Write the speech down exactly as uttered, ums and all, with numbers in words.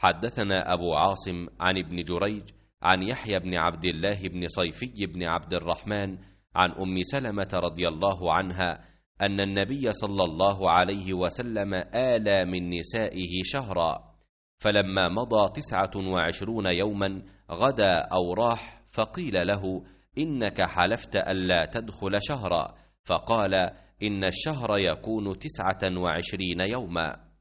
حدثنا أبو عاصم عن ابن جريج عن يحيى بن عبد الله بن صيفي بن عبد الرحمن عن أم سلمة رضي الله عنها أن النبي صلى الله عليه وسلم آلى من نسائه شهرا، فلما مضى تسعة وعشرون يوما غدا أو راح، فقيل له: إنك حلفت ألا تدخل شهرا، فقال: إن الشهر يكون تسعة وعشرين يوما.